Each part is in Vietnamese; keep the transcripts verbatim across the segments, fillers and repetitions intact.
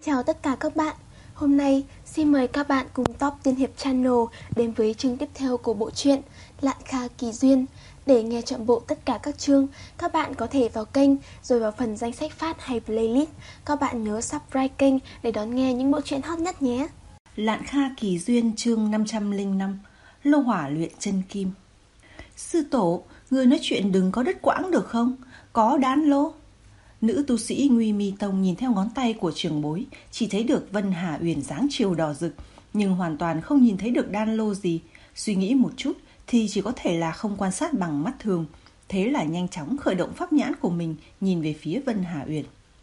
Chào tất cả các bạn. Hôm nay xin mời các bạn cùng Top Tiên Hiệp Channel đến với chương tiếp theo của bộ truyện Lạn Kha Kỳ Duyên. Để nghe trọn bộ tất cả các chương, các bạn có thể vào kênh rồi vào phần danh sách phát hay playlist. Các bạn nhớ subscribe kênh để đón nghe những bộ truyện hot nhất nhé. Lạn Kha Kỳ Duyên chương năm trăm lẻ năm. Lô hỏa luyện chân kim. Sư tổ, người nói chuyện đừng có đứt quãng được không? Có đan lô. Nữ tu sĩ Nguy Mi Tông nhìn theo ngón tay của trưởng bối, chỉ thấy được Vân Hà Uyển dáng chiều đỏ rực, nhưng hoàn toàn không nhìn thấy được đan lô gì. Suy nghĩ một chút thì chỉ có thể là không quan sát bằng mắt thường. Thế là nhanh chóng khởi động pháp nhãn của mình, nhìn về phía Vân Hà Uyển.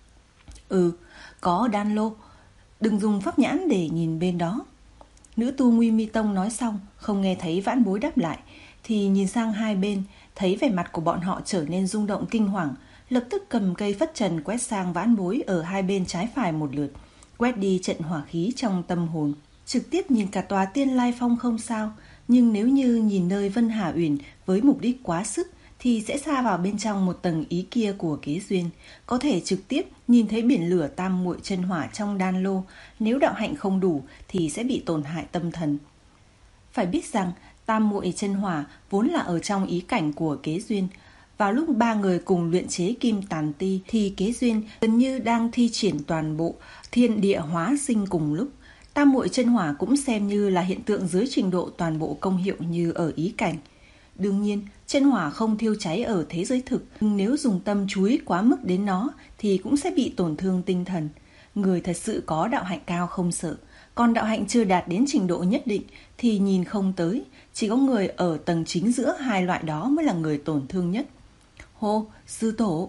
Ừ, có đan lô. Đừng dùng pháp nhãn để nhìn bên đó. Nữ tu Nguy Mi Tông nói xong, không nghe thấy vãn bối đáp lại, thì nhìn sang hai bên, thấy vẻ mặt của bọn họ trở nên rung động kinh hoàng, lập tức cầm cây phất trần quét sang vãn bối ở hai bên trái phải một lượt, quét đi trận hỏa khí trong tâm hồn. Trực tiếp nhìn cả tòa Tiên Lai Phong không sao, nhưng nếu như nhìn nơi Vân Hà Uyển với mục đích quá sức thì sẽ xa vào bên trong một tầng ý kia của kế duyên, có thể trực tiếp nhìn thấy biển lửa tam muội chân hỏa trong đan lô. Nếu đạo hạnh không đủ thì sẽ bị tổn hại tâm thần. Phải biết rằng tam muội chân hỏa vốn là ở trong ý cảnh của kế duyên. Vào lúc ba người cùng luyện chế kim tàn ti thì kế duyên gần như đang thi triển toàn bộ thiên địa hóa sinh cùng lúc. Tam muội chân hỏa cũng xem như là hiện tượng dưới trình độ toàn bộ công hiệu như ở ý cảnh. Đương nhiên, chân hỏa không thiêu cháy ở thế giới thực, nhưng nếu dùng tâm chú ý quá mức đến nó thì cũng sẽ bị tổn thương tinh thần. Người thật sự có đạo hạnh cao không sợ, còn đạo hạnh chưa đạt đến trình độ nhất định thì nhìn không tới. Chỉ có người ở tầng chính giữa hai loại đó mới là người tổn thương nhất. Hô, sư tổ.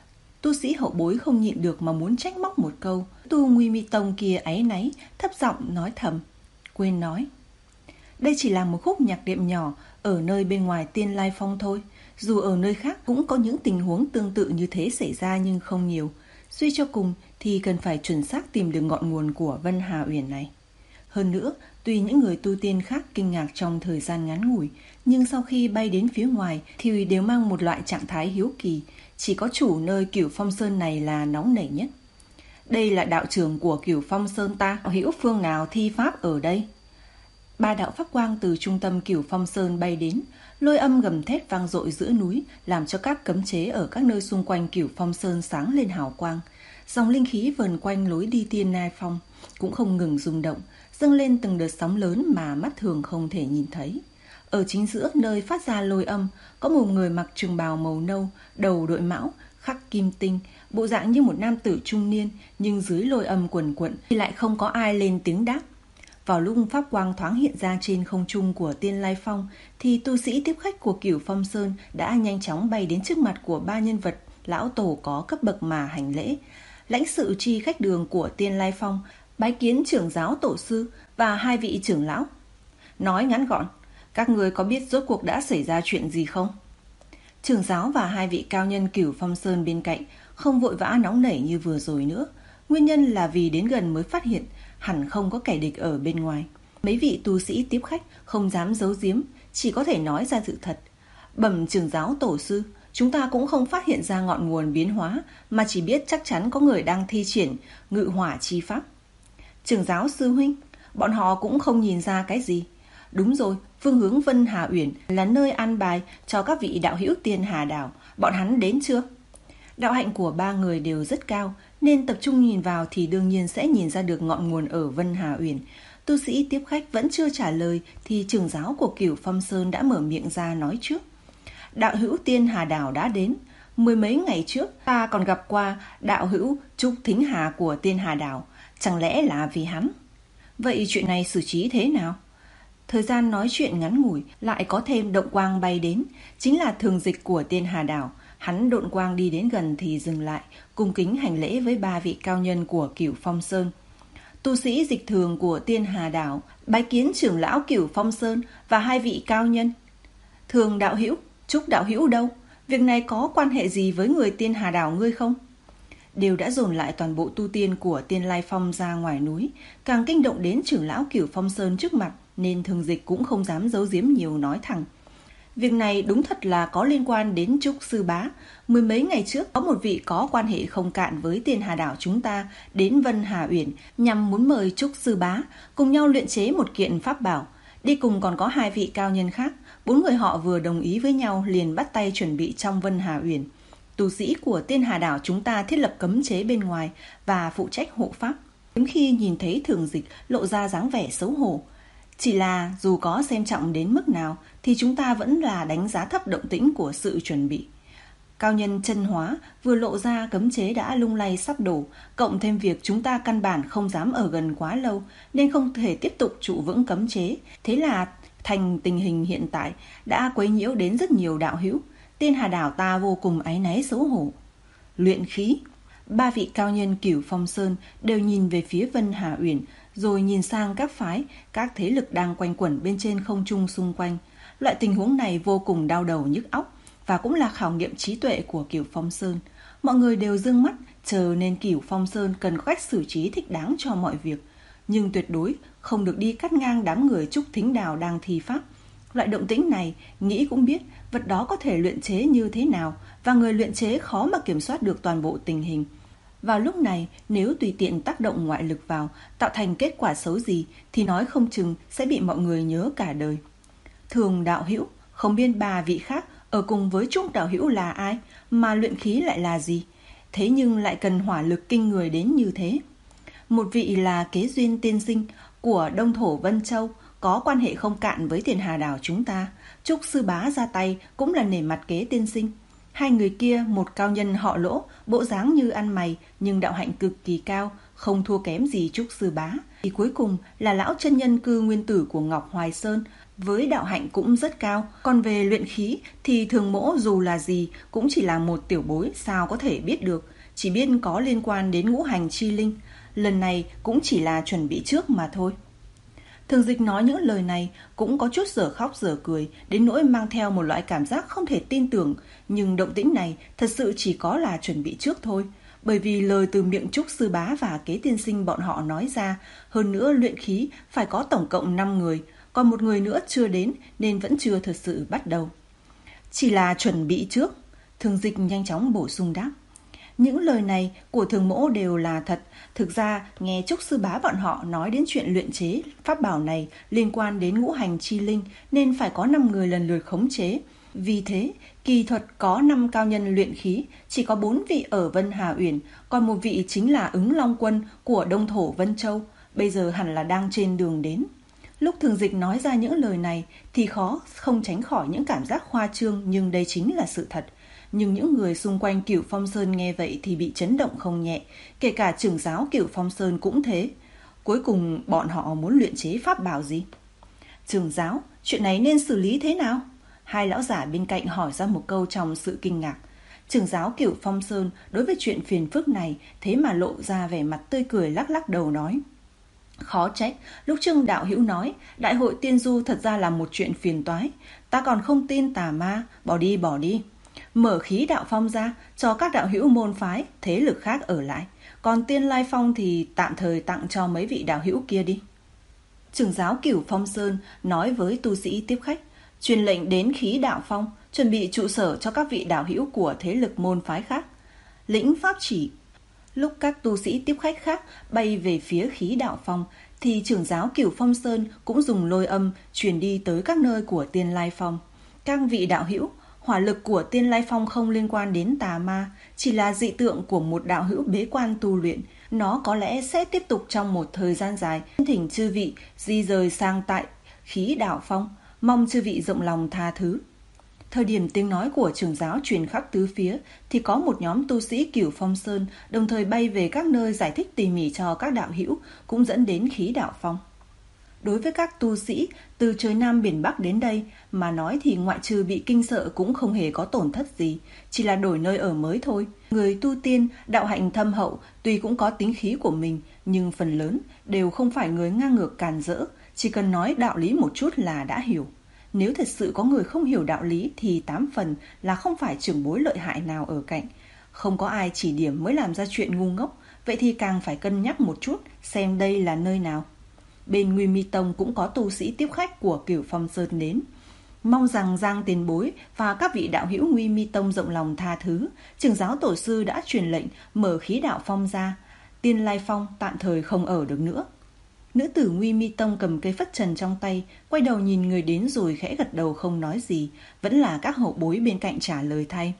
Tu sĩ hậu bối không nhịn được mà muốn trách móc một câu. Tu Nguy Mi Tông kia áy náy, thấp giọng nói thầm. Quên nói. Đây chỉ là một khúc nhạc đệm nhỏ ở nơi bên ngoài Tiên Lai Phong thôi. Dù ở nơi khác cũng có những tình huống tương tự như thế xảy ra nhưng không nhiều. Suy cho cùng thì cần phải chuẩn xác tìm được ngọn nguồn của Vân Hà Uyển này. Hơn nữa, tuy những người tu tiên khác kinh ngạc trong thời gian ngắn ngủi, nhưng sau khi bay đến phía ngoài thì đều mang một loại trạng thái hiếu kỳ. Chỉ có chủ nơi Cửu Phong Sơn này là nóng nảy nhất. Đây là đạo trưởng của Cửu Phong Sơn ta, hữu phương nào thi pháp ở đây? Ba đạo pháp quang từ trung tâm Cửu Phong Sơn bay đến, lôi âm gầm thét vang dội giữa núi, làm cho các cấm chế ở các nơi xung quanh Cửu Phong Sơn sáng lên hào quang. Dòng linh khí vần quanh lối đi Tiên Lai Phong cũng không ngừng rung động, dâng lên từng đợt sóng lớn mà mắt thường không thể nhìn thấy. Ở chính giữa nơi phát ra lôi âm, có một người mặc trường bào màu nâu, đầu đội mão, khắc kim tinh, bộ dạng như một nam tử trung niên, nhưng dưới lôi âm quần quận thì lại không có ai lên tiếng đáp. Vào lúc pháp quang thoáng hiện ra trên không trung của Tiên Lai Phong thì tu sĩ tiếp khách của Cửu Phong Sơn đã nhanh chóng bay đến trước mặt của ba nhân vật lão tổ có cấp bậc mà hành lễ. Lãnh sự tri khách đường của Tiên Lai Phong bái kiến trưởng giáo tổ sư và hai vị trưởng lão. Nói ngắn gọn, các người có biết rốt cuộc đã xảy ra chuyện gì không? Trưởng giáo và hai vị cao nhân Cửu Phong Sơn bên cạnh không vội vã nóng nảy như vừa rồi nữa. Nguyên nhân là vì đến gần mới phát hiện hẳn không có kẻ địch ở bên ngoài. Mấy vị tu sĩ tiếp khách không dám giấu giếm, chỉ có thể nói ra sự thật. Bẩm trưởng giáo tổ sư, chúng ta cũng không phát hiện ra ngọn nguồn biến hóa, mà chỉ biết chắc chắn có người đang thi triển ngự hỏa chi pháp. Trưởng giáo sư huynh, bọn họ cũng không nhìn ra cái gì. Đúng rồi, phương hướng Vân Hà Uyển là nơi an bài cho các vị đạo hữu Tiên Hà Đảo. Bọn hắn đến chưa? Đạo hạnh của ba người đều rất cao, nên tập trung nhìn vào thì đương nhiên sẽ nhìn ra được ngọn nguồn ở Vân Hà Uyển. Tu sĩ tiếp khách vẫn chưa trả lời thì trưởng giáo của Cửu Phong Sơn đã mở miệng ra nói trước. Đạo hữu Tiên Hà Đảo đã đến. Mười mấy ngày trước ta còn gặp qua đạo hữu Trúc Thính Hà của Tiên Hà Đảo. Chẳng lẽ là vì hắn? Vậy chuyện này xử trí thế nào? Thời gian nói chuyện ngắn ngủi lại có thêm động quang bay đến, chính là thường dịch của Tiên Hà Đảo. Hắn độn quang đi đến gần thì dừng lại, cung kính hành lễ với ba vị cao nhân của Cửu Phong Sơn. Tu sĩ dịch thường của Tiên Hà Đảo bái kiến trưởng lão Cửu Phong Sơn và hai vị cao nhân. Thường đạo hữu, Trúc đạo hữu đâu? Việc này có quan hệ gì với người Tiên Hà Đảo ngươi không? Đều đã dồn lại toàn bộ tu tiên của Tiên Lai Phong ra ngoài núi, càng kinh động đến trưởng lão Cửu Phong Sơn trước mặt, nên thường dịch cũng không dám giấu giếm nhiều nói thẳng. Việc này đúng thật là có liên quan đến Trúc Sư Bá. Mười mấy ngày trước, có một vị có quan hệ không cạn với Tiên Hà Đảo chúng ta đến Vân Hà Uyển nhằm muốn mời Trúc Sư Bá cùng nhau luyện chế một kiện pháp bảo. Đi cùng còn có hai vị cao nhân khác. Bốn người họ vừa đồng ý với nhau liền bắt tay chuẩn bị trong Vân Hà Uyển. Tu sĩ của Tiên Hà Đảo chúng ta thiết lập cấm chế bên ngoài và phụ trách hộ pháp. Đến khi nhìn thấy Thường Dịch lộ ra dáng vẻ xấu hổ. Chỉ là dù có xem trọng đến mức nào thì chúng ta vẫn là đánh giá thấp động tĩnh của sự chuẩn bị. Cao nhân chân hóa vừa lộ ra cấm chế đã lung lay sắp đổ, cộng thêm việc chúng ta căn bản không dám ở gần quá lâu nên không thể tiếp tục trụ vững cấm chế. Thế là thành tình hình hiện tại đã quấy nhiễu đến rất nhiều đạo hữu. Tiên Hà Đảo ta vô cùng áy náy xấu hổ. Luyện khí. Ba vị cao nhân Cửu Phong Sơn đều nhìn về phía Vân Hà Uyển, rồi nhìn sang các phái, các thế lực đang quanh quẩn bên trên không trung xung quanh. Loại tình huống này vô cùng đau đầu nhức óc và cũng là khảo nghiệm trí tuệ của Cửu Phong Sơn. Mọi người đều dương mắt chờ nên Cửu Phong Sơn cần có cách xử trí thích đáng cho mọi việc, nhưng tuyệt đối không được đi cắt ngang đám người Trúc Thính Đào đang thi pháp. Loại động tĩnh này, nghĩ cũng biết vật đó có thể luyện chế như thế nào và người luyện chế khó mà kiểm soát được toàn bộ tình hình. Vào lúc này, nếu tùy tiện tác động ngoại lực vào, tạo thành kết quả xấu gì thì nói không chừng sẽ bị mọi người nhớ cả đời. Thường đạo hữu, không biết ba vị khác ở cùng với Trúc đạo hữu là ai, mà luyện khí lại là gì? Thế nhưng lại cần hỏa lực kinh người đến như thế. Một vị là Kế Duyên tiên sinh của Đông Thổ Vân Châu, có quan hệ không cạn với Tiên Hà Đảo chúng ta. Trúc Sư Bá ra tay cũng là nể mặt Kế tiên sinh. Hai người kia, một cao nhân họ Lỗ, bộ dáng như ăn mày nhưng đạo hạnh cực kỳ cao, không thua kém gì Trúc Sư Bá. Thì cuối cùng là lão chân nhân cư nguyên tử của Ngọc Hoài Sơn, với đạo hạnh cũng rất cao. Còn về luyện khí thì Thường Mỗ dù là gì cũng chỉ là một tiểu bối, sao có thể biết được, chỉ biết có liên quan đến ngũ hành chi linh. Lần này cũng chỉ là chuẩn bị trước mà thôi. Thường Dịch nói những lời này cũng có chút dở khóc dở cười, đến nỗi mang theo một loại cảm giác không thể tin tưởng, nhưng động tĩnh này thật sự chỉ có là chuẩn bị trước thôi. Bởi vì lời từ miệng Trúc Sư Bá và Kế tiên sinh bọn họ nói ra, hơn nữa luyện khí phải có tổng cộng năm người, còn một người nữa chưa đến nên vẫn chưa thật sự bắt đầu. Chỉ là chuẩn bị trước, Thường Dịch nhanh chóng bổ sung đáp. Những lời này của Thường Mỗ đều là thật. Thực ra nghe Trúc Sư Bá bọn họ nói đến chuyện luyện chế pháp bảo này liên quan đến ngũ hành chi linh nên phải có năm người lần lượt khống chế. Vì thế, kỳ thuật có năm cao nhân luyện khí, chỉ có bốn vị ở Vân Hà Uyển, còn một vị chính là Ứng Long Quân của Đông Thổ Vân Châu, bây giờ hẳn là đang trên đường đến. Lúc Thường Dịch nói ra những lời này thì khó không tránh khỏi những cảm giác khoa trương, nhưng đây chính là sự thật. Nhưng những người xung quanh Cửu Phong Sơn nghe vậy thì bị chấn động không nhẹ, kể cả trưởng giáo Cửu Phong Sơn cũng thế. Cuối cùng bọn họ muốn luyện chế pháp bảo gì? Trưởng giáo, chuyện này nên xử lý thế nào? Hai lão giả bên cạnh hỏi ra một câu trong sự kinh ngạc. Trưởng giáo Cửu Phong Sơn đối với chuyện phiền phức này thế mà lộ ra vẻ mặt tươi cười, lắc lắc đầu nói. Khó trách, lúc Trương đạo hữu nói đại hội tiên du thật ra là một chuyện phiền toái. Ta còn không tin tà ma, bỏ đi bỏ đi. Mở khí đạo phong ra cho các đạo hữu môn phái, thế lực khác ở lại. Còn Tiên Lai Phong thì tạm thời tặng cho mấy vị đạo hữu kia đi. Trưởng giáo Cửu Phong Sơn nói với tu sĩ tiếp khách, truyền lệnh đến khí đạo phong, chuẩn bị trụ sở cho các vị đạo hữu của thế lực môn phái khác. Lĩnh pháp chỉ. Lúc các tu sĩ tiếp khách khác bay về phía khí đạo phong, thì trưởng giáo Cửu Phong Sơn cũng dùng lôi âm truyền đi tới các nơi của Tiên Lai Phong. Các vị đạo hữu, hỏa lực của Tiên Lai Phong không liên quan đến tà ma, chỉ là dị tượng của một đạo hữu bế quan tu luyện. Nó có lẽ sẽ tiếp tục trong một thời gian dài. Thỉnh chư vị di rời sang tại khí đạo phong, mong chư vị rộng lòng tha thứ. Thời điểm tiếng nói của trưởng giáo truyền khắp tứ phía thì có một nhóm tu sĩ Cửu Phong Sơn đồng thời bay về các nơi giải thích tỉ mỉ cho các đạo hữu, cũng dẫn đến khí đạo phong. Đối với các tu sĩ từ trời Nam biển Bắc đến đây mà nói thì ngoại trừ bị kinh sợ cũng không hề có tổn thất gì, chỉ là đổi nơi ở mới thôi. Người tu tiên, đạo hạnh thâm hậu tuy cũng có tính khí của mình, nhưng phần lớn đều không phải người ngang ngược càn rỡ, chỉ cần nói đạo lý một chút là đã hiểu. Nếu thật sự có người không hiểu đạo lý thì tám phần là không phải trưởng bối lợi hại nào ở cạnh. Không có ai chỉ điểm mới làm ra chuyện ngu ngốc, vậy thì càng phải cân nhắc một chút xem đây là nơi nào. Bên Nguy Mi Tông cũng có tu sĩ tiếp khách của Cửu Phong Sơn đến. Mong rằng Giang tiền bối và các vị đạo hữu Nguy Mi Tông rộng lòng tha thứ, trưởng giáo tổ sư đã truyền lệnh mở khí đạo phong ra, Tiên Lai Phong tạm thời không ở được nữa. Nữ tử Nguy Mi Tông cầm cây phất trần trong tay, quay đầu nhìn người đến rồi khẽ gật đầu không nói gì, vẫn là các hậu bối bên cạnh trả lời thay.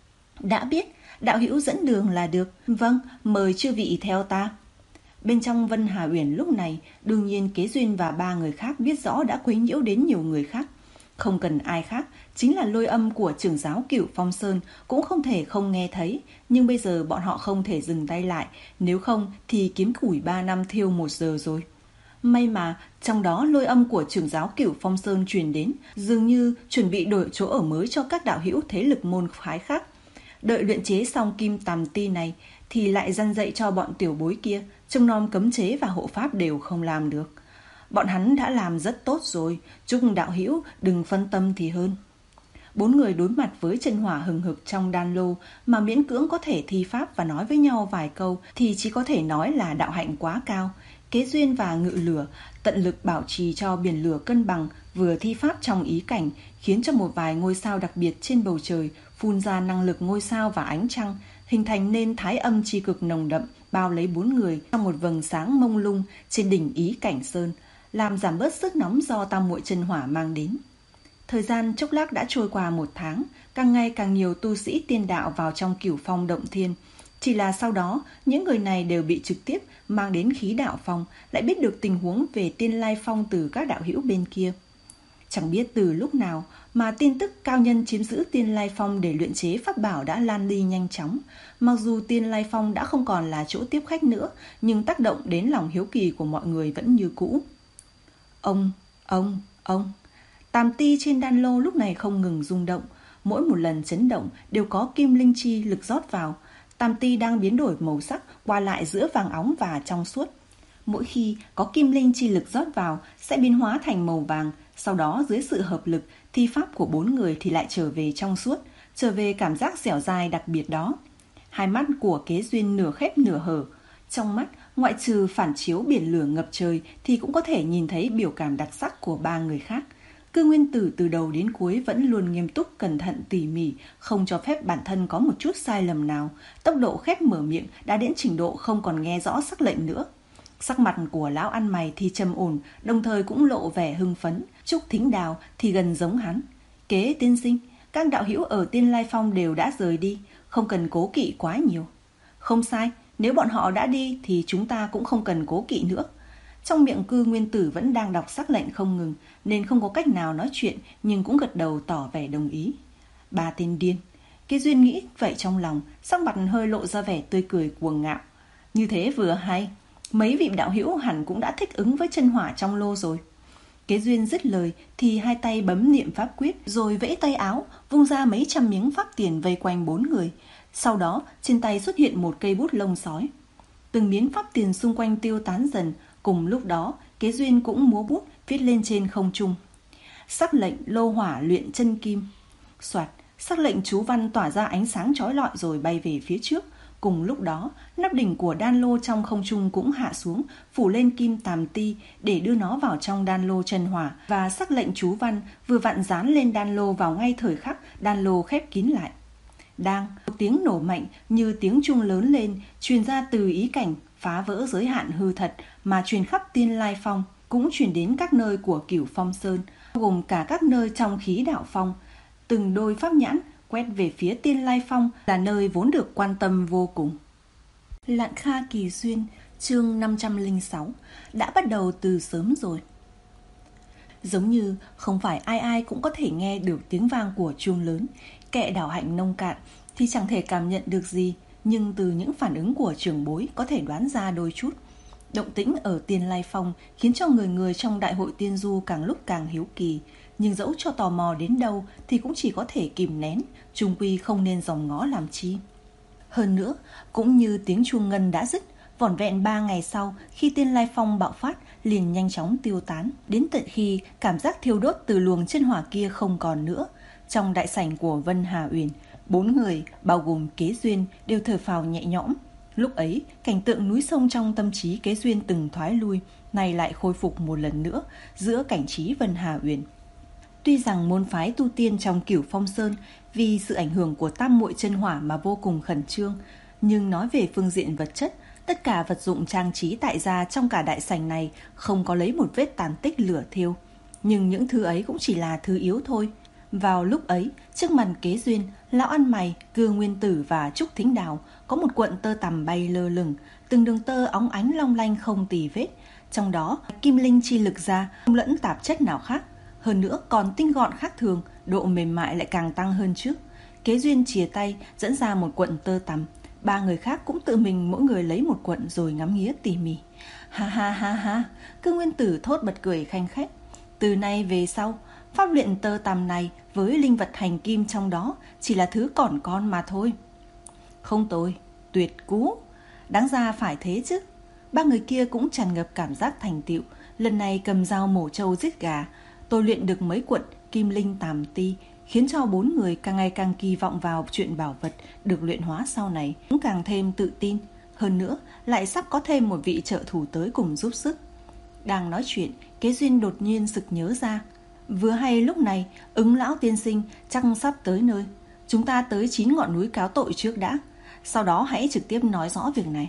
Đã biết, đạo hữu dẫn đường là được. Vâng, mời chư vị theo ta. Bên trong Vân Hà Uyển lúc này, đương nhiên Kế Duyên và ba người khác biết rõ đã quấy nhiễu đến nhiều người khác. Không cần ai khác, chính là lôi âm của trưởng giáo Cửu Phong Sơn cũng không thể không nghe thấy, nhưng bây giờ bọn họ không thể dừng tay lại, nếu không thì kiếm củi ba năm thiêu một giờ rồi. May mà trong đó lôi âm của trưởng giáo Cửu Phong Sơn truyền đến, dường như chuẩn bị đổi chỗ ở mới cho các đạo hữu thế lực môn phái khác. Đợi luyện chế xong kim tàm ti này thì lại răn dạy cho bọn tiểu bối kia, trông nom cấm chế và hộ pháp đều không làm được. Bọn hắn đã làm rất tốt rồi, chúc đạo hữu đừng phân tâm thì hơn. Bốn người đối mặt với chân hỏa hừng hực trong đan lô mà miễn cưỡng có thể thi pháp và nói với nhau vài câu thì chỉ có thể nói là đạo hạnh quá cao. Kế Duyên và Ngự Lửa tận lực bảo trì cho biển lửa cân bằng, vừa thi pháp trong ý cảnh, khiến cho một vài ngôi sao đặc biệt trên bầu trời phun ra năng lực ngôi sao và ánh trăng, hình thành nên thái âm chi cực nồng đậm, bao lấy bốn người trong một vầng sáng mông lung trên đỉnh ý cảnh sơn, làm giảm bớt sức nóng do tam muội chân hỏa mang đến. Thời gian chốc lát đã trôi qua một tháng, càng ngày càng nhiều tu sĩ tiên đạo vào trong Cửu Phong Động Thiên. Chỉ là sau đó, những người này đều bị trực tiếp mang đến khí đạo phong, lại biết được tình huống về Tiên Lai Phong từ các đạo hữu bên kia. Chẳng biết từ lúc nào mà tin tức cao nhân chiếm giữ Tiên Lai Phong để luyện chế pháp bảo đã lan đi nhanh chóng. Mặc dù Tiên Lai Phong đã không còn là chỗ tiếp khách nữa, nhưng tác động đến lòng hiếu kỳ của mọi người vẫn như cũ. Ông, ông, ông. Tàm ti trên đan lô lúc này không ngừng rung động. Mỗi một lần chấn động đều có kim linh chi lực rót vào. Tàm ti đang biến đổi màu sắc, qua lại giữa vàng óng và trong suốt. Mỗi khi có kim linh chi lực rót vào sẽ biến hóa thành màu vàng. Sau đó dưới sự hợp lực, thi pháp của bốn người thì lại trở về trong suốt, trở về cảm giác dẻo dai đặc biệt đó. Hai mắt của Kế Duyên nửa khép nửa hở. Trong mắt, ngoại trừ phản chiếu biển lửa ngập trời thì cũng có thể nhìn thấy biểu cảm đặc sắc của ba người khác. Cư Nguyên Tử từ đầu đến cuối vẫn luôn nghiêm túc, cẩn thận, tỉ mỉ, không cho phép bản thân có một chút sai lầm nào. Tốc độ khép mở miệng đã đến trình độ không còn nghe rõ sắc lệnh nữa. Sắc mặt của lão ăn mày thì trầm ổn, đồng thời cũng lộ vẻ hưng phấn. Trúc Thính Đào thì gần giống hắn. Kế tiên sinh, các đạo hữu ở Tiên Lai Phong đều đã rời đi, không cần cố kỵ quá nhiều. Không sai, nếu bọn họ đã đi thì chúng ta cũng không cần cố kỵ nữa. Trong miệng Cư Nguyên Tử vẫn đang đọc sắc lệnh không ngừng, nên không có cách nào nói chuyện, nhưng cũng gật đầu tỏ vẻ đồng ý. Ba tên điên. Kế Duyên nghĩ vậy trong lòng, sắc mặt hơi lộ ra vẻ tươi cười cuồng ngạo. Như thế vừa hay, mấy vị đạo hữu hẳn cũng đã thích ứng với chân hỏa trong lô rồi. Kế Duyên dứt lời thì hai tay bấm niệm pháp quyết, rồi vẫy tay áo, vung ra mấy trăm miếng pháp tiền vây quanh bốn người. Sau đó trên tay xuất hiện một cây bút lông sói. Từng miếng pháp tiền xung quanh tiêu tán dần. Cùng lúc đó, Kế Duyên cũng múa bút viết lên trên không trung. Sắc lệnh lô hỏa luyện chân kim. Soạt, sắc lệnh chú văn tỏa ra ánh sáng chói lọi rồi bay về phía trước. Cùng lúc đó, nắp đỉnh của đan lô trong không trung cũng hạ xuống, phủ lên kim tàm ti để đưa nó vào trong đan lô chân hỏa, và sắc lệnh chú văn vừa vặn dán lên đan lô vào ngay thời khắc đan lô khép kín lại. Đang, một tiếng nổ mạnh như tiếng chuông lớn lên, truyền ra từ ý cảnh, phá vỡ giới hạn hư thật mà truyền khắp Tiên Lai Phong, cũng truyền đến các nơi của Cửu Phong Sơn, gồm cả các nơi trong khí đạo phong. Từng đôi pháp nhãn quét về phía Tiên Lai Phong là nơi vốn được quan tâm vô cùng. Lạn Kha Kỳ Duyên, chương năm trăm lẻ sáu, đã bắt đầu từ sớm rồi. Giống như không phải ai ai cũng có thể nghe được tiếng vang của chuông lớn, kệ đạo hạnh nông cạn thì chẳng thể cảm nhận được gì, nhưng từ những phản ứng của trưởng bối có thể đoán ra đôi chút. Động tĩnh ở Tiên Lai Phong khiến cho người người trong đại hội tiên du càng lúc càng hiếu kỳ, nhưng dẫu cho tò mò đến đâu thì cũng chỉ có thể kìm nén, chung quy không nên dòm ngó làm chi. Hơn nữa, cũng như tiếng chuông ngân đã dứt, vỏn vẹn ba ngày sau, khi Tiên Lai Phong bạo phát liền nhanh chóng tiêu tán, đến tận khi cảm giác thiêu đốt từ luồng chân hỏa kia không còn nữa. Trong đại sảnh của Vân Hà Uyển, bốn người bao gồm Kế Duyên đều thở phào nhẹ nhõm. Lúc ấy, cảnh tượng núi sông trong tâm trí Kế Duyên từng thoái lui, nay lại khôi phục một lần nữa giữa cảnh trí Vân Hà Uyển. Tuy rằng môn phái tu tiên trong Cửu Phong Sơn vì sự ảnh hưởng của tam muội chân hỏa mà vô cùng khẩn trương, nhưng nói về phương diện vật chất, tất cả vật dụng trang trí tại gia trong cả đại sảnh này không có lấy một vết tàn tích lửa thiêu. Nhưng những thứ ấy cũng chỉ là thứ yếu thôi. Vào lúc ấy, trước mặt Kế Duyên, Lão Ăn Mày, Cưa Nguyên Tử và Trúc Thính Đào có một cuộn tơ tằm bay lơ lửng, từng đường tơ óng ánh long lanh không tì vết. Trong đó, kim linh chi lực ra, không lẫn tạp chất nào khác. Hơn nữa còn tinh gọn khác thường, độ mềm mại lại càng tăng hơn trước. Kế Duyên chìa tay dẫn ra một cuộn tơ tằm. Ba người khác cũng tự mình mỗi người lấy một cuộn rồi ngắm nghía tỉ mỉ. Ha ha ha ha, Cư Nguyên Tử thốt bật cười khanh khách. Từ nay về sau, pháp luyện tơ tằm này với linh vật hành kim trong đó chỉ là thứ còn con mà thôi. Không tồi, tuyệt cú, đáng ra phải thế chứ. Ba người kia cũng tràn ngập cảm giác thành tựu. Lần này cầm dao mổ trâu giết gà, tôi luyện được mấy cuộn kim linh tàm ti, khiến cho bốn người càng ngày càng kỳ vọng vào chuyện bảo vật được luyện hóa sau này, cũng càng thêm tự tin. Hơn nữa, lại sắp có thêm một vị trợ thủ tới cùng giúp sức. Đang nói chuyện, Kế Duyên đột nhiên sực nhớ ra. Vừa hay lúc này, Ứng lão tiên sinh chắc sắp tới nơi. Chúng ta tới chín ngọn núi cáo tội trước đã, sau đó hãy trực tiếp nói rõ việc này.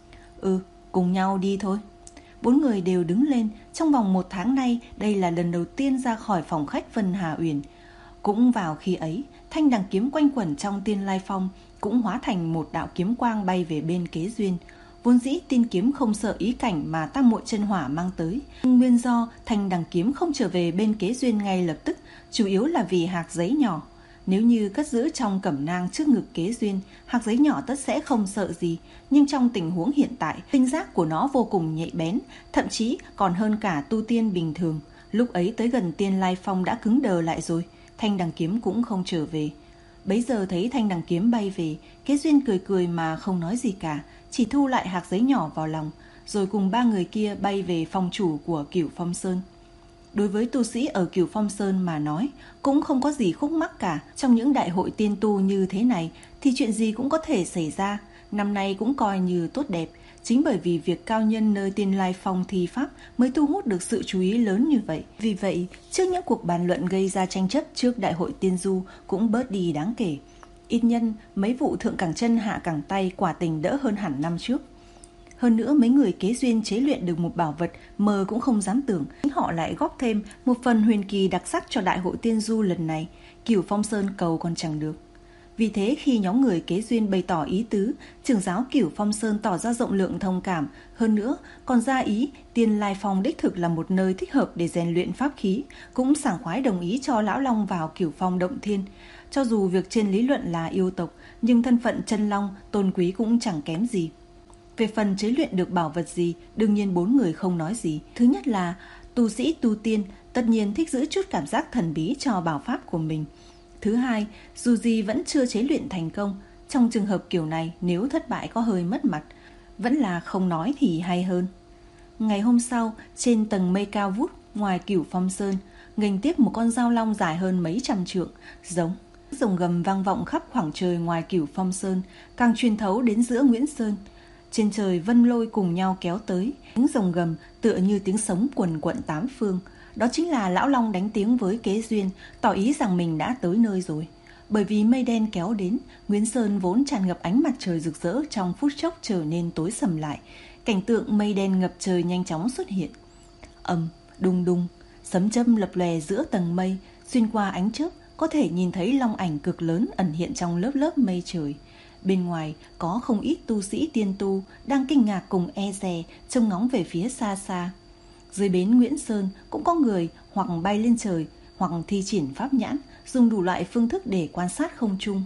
Ừ, cùng nhau đi thôi. Bốn người đều đứng lên. Trong vòng một tháng nay, đây là lần đầu tiên ra khỏi phòng khách Vân Hà Uyển. Cũng vào khi ấy, thanh đằng kiếm quanh quẩn trong Tiên Lai Phong cũng hóa thành một đạo kiếm quang bay về bên Kế Duyên. Vốn dĩ tiên kiếm không sợ ý cảnh mà tam muội chân hỏa mang tới, nhưng nguyên do thanh đằng kiếm không trở về bên Kế Duyên ngay lập tức, chủ yếu là vì hạc giấy nhỏ. Nếu như cất giữ trong cẩm nang trước ngực Kế Duyên, hạc giấy nhỏ tất sẽ không sợ gì, nhưng trong tình huống hiện tại, tinh giác của nó vô cùng nhạy bén, thậm chí còn hơn cả tu tiên bình thường. Lúc ấy tới gần Tiên Lai Phong đã cứng đờ lại rồi, thanh đằng kiếm cũng không trở về. Bấy giờ thấy thanh đằng kiếm bay về, Kế Duyên cười cười mà không nói gì cả, chỉ thu lại hạc giấy nhỏ vào lòng, rồi cùng ba người kia bay về phòng chủ của Cửu Phong Sơn. Đối với tu sĩ ở Cửu Phong Sơn mà nói, cũng không có gì khúc mắc cả. Trong những đại hội tiên tu như thế này thì chuyện gì cũng có thể xảy ra. Năm nay cũng coi như tốt đẹp. Chính bởi vì việc cao nhân nơi Tiên Lai Phong thi pháp mới thu hút được sự chú ý lớn như vậy. Vì vậy, trước những cuộc bàn luận gây ra tranh chấp trước đại hội tiên du cũng bớt đi đáng kể. Ít nhân, mấy vụ thượng cẳng chân hạ cẳng tay quả tình đỡ hơn hẳn năm trước. Hơn nữa mấy người Kế Duyên chế luyện được một bảo vật mơ cũng không dám tưởng, họ lại góp thêm một phần huyền kỳ đặc sắc cho đại hội tiên du lần này. Cửu Phong Sơn cầu còn chẳng được. Vì thế khi nhóm người Kế Duyên bày tỏ ý tứ, trưởng giáo Cửu Phong Sơn tỏ ra rộng lượng thông cảm, hơn nữa còn ra ý Tiên Lai Phong đích thực là một nơi thích hợp để rèn luyện pháp khí, cũng sảng khoái đồng ý cho Lão Long vào Cửu Phong Động Thiên. Cho dù việc trên lý luận là yêu tộc, nhưng thân phận chân long tôn quý cũng chẳng kém gì. Về phần chế luyện được bảo vật gì, đương nhiên bốn người không nói gì. Thứ nhất là tu sĩ tu tiên tất nhiên thích giữ chút cảm giác thần bí cho bảo pháp của mình. Thứ hai, dù gì vẫn chưa chế luyện thành công, trong trường hợp kiểu này nếu thất bại có hơi mất mặt, vẫn là không nói thì hay hơn. Ngày hôm sau, trên tầng mây cao vút ngoài Cửu Phong Sơn, nghênh tiếp một con dao long dài hơn mấy trăm trượng, giống rồng gầm vang vọng khắp khoảng trời ngoài Cửu Phong Sơn, càng truyền thấu đến giữa Nguyễn Sơn. Trên trời vân lôi cùng nhau kéo tới, tiếng rồng gầm tựa như tiếng sống quần quận tám phương. Đó chính là Lão Long đánh tiếng với Kế Duyên, tỏ ý rằng mình đã tới nơi rồi. Bởi vì mây đen kéo đến, Nguyễn Sơn vốn tràn ngập ánh mặt trời rực rỡ trong phút chốc trở nên tối sầm lại. Cảnh tượng mây đen ngập trời nhanh chóng xuất hiện. Ầm, đùng đùng, sấm châm lập lòe giữa tầng mây, xuyên qua ánh chớp có thể nhìn thấy long ảnh cực lớn ẩn hiện trong lớp lớp mây trời. Bên ngoài có không ít tu sĩ tiên tu đang kinh ngạc cùng e dè trông ngóng về phía xa xa. Dưới bến Nguyễn Sơn cũng có người hoặc bay lên trời hoặc thi triển pháp nhãn, dùng đủ loại phương thức để quan sát không trung.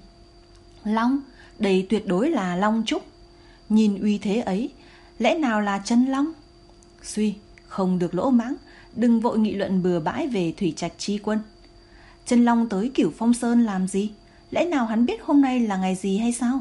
Long, đây tuyệt đối là long trúc. Nhìn uy thế ấy, lẽ nào là chân long? Suy, không được lỗ mãng, đừng vội nghị luận bừa bãi về thủy trạch chi quân. Chân long tới Cửu Phong Sơn làm gì? Lẽ nào hắn biết hôm nay là ngày gì hay sao?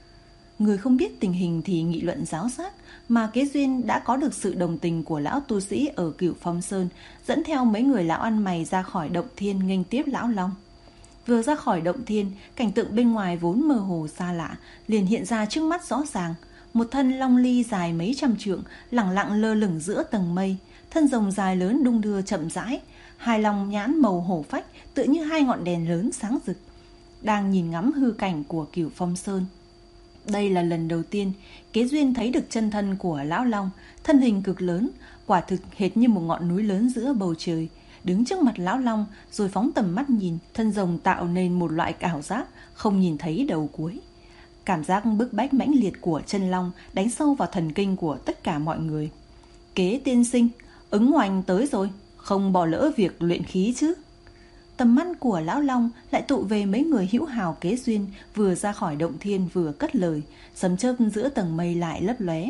Người không biết tình hình thì nghị luận ráo rác, mà Kế Duyên đã có được sự đồng tình của lão tu sĩ ở Cửu Phong Sơn, dẫn theo mấy người lão ăn mày ra khỏi động thiên nghênh tiếp Lão Long. Vừa ra khỏi động thiên, cảnh tượng bên ngoài vốn mơ hồ xa lạ liền hiện ra trước mắt rõ ràng. Một thân long ly dài mấy trăm trượng lẳng lặng lơ lửng giữa tầng mây, thân rồng dài lớn đung đưa chậm rãi, Hai long nhãn màu hổ phách tựa như hai ngọn đèn lớn sáng rực, đang nhìn ngắm hư cảnh của Cửu Phong Sơn. Đây là lần đầu tiên Kế Duyên thấy được chân thân của lão long, thân hình cực lớn, quả thực hệt như một ngọn núi lớn giữa bầu trời. Đứng trước mặt lão long rồi phóng tầm mắt nhìn, thân rồng tạo nên một loại ảo giác không nhìn thấy đầu cuối. Cảm giác bức bách mãnh liệt của chân long đánh sâu vào thần kinh của tất cả mọi người. Kế tiên sinh, ứng hoành tới rồi, không bỏ lỡ việc luyện khí chứ? Tầm mắt của lão long lại tụ về mấy người hữu hào Kế Duyên vừa ra khỏi động thiên vừa cất lời, sấm chớp giữa tầng mây lại lấp lóe.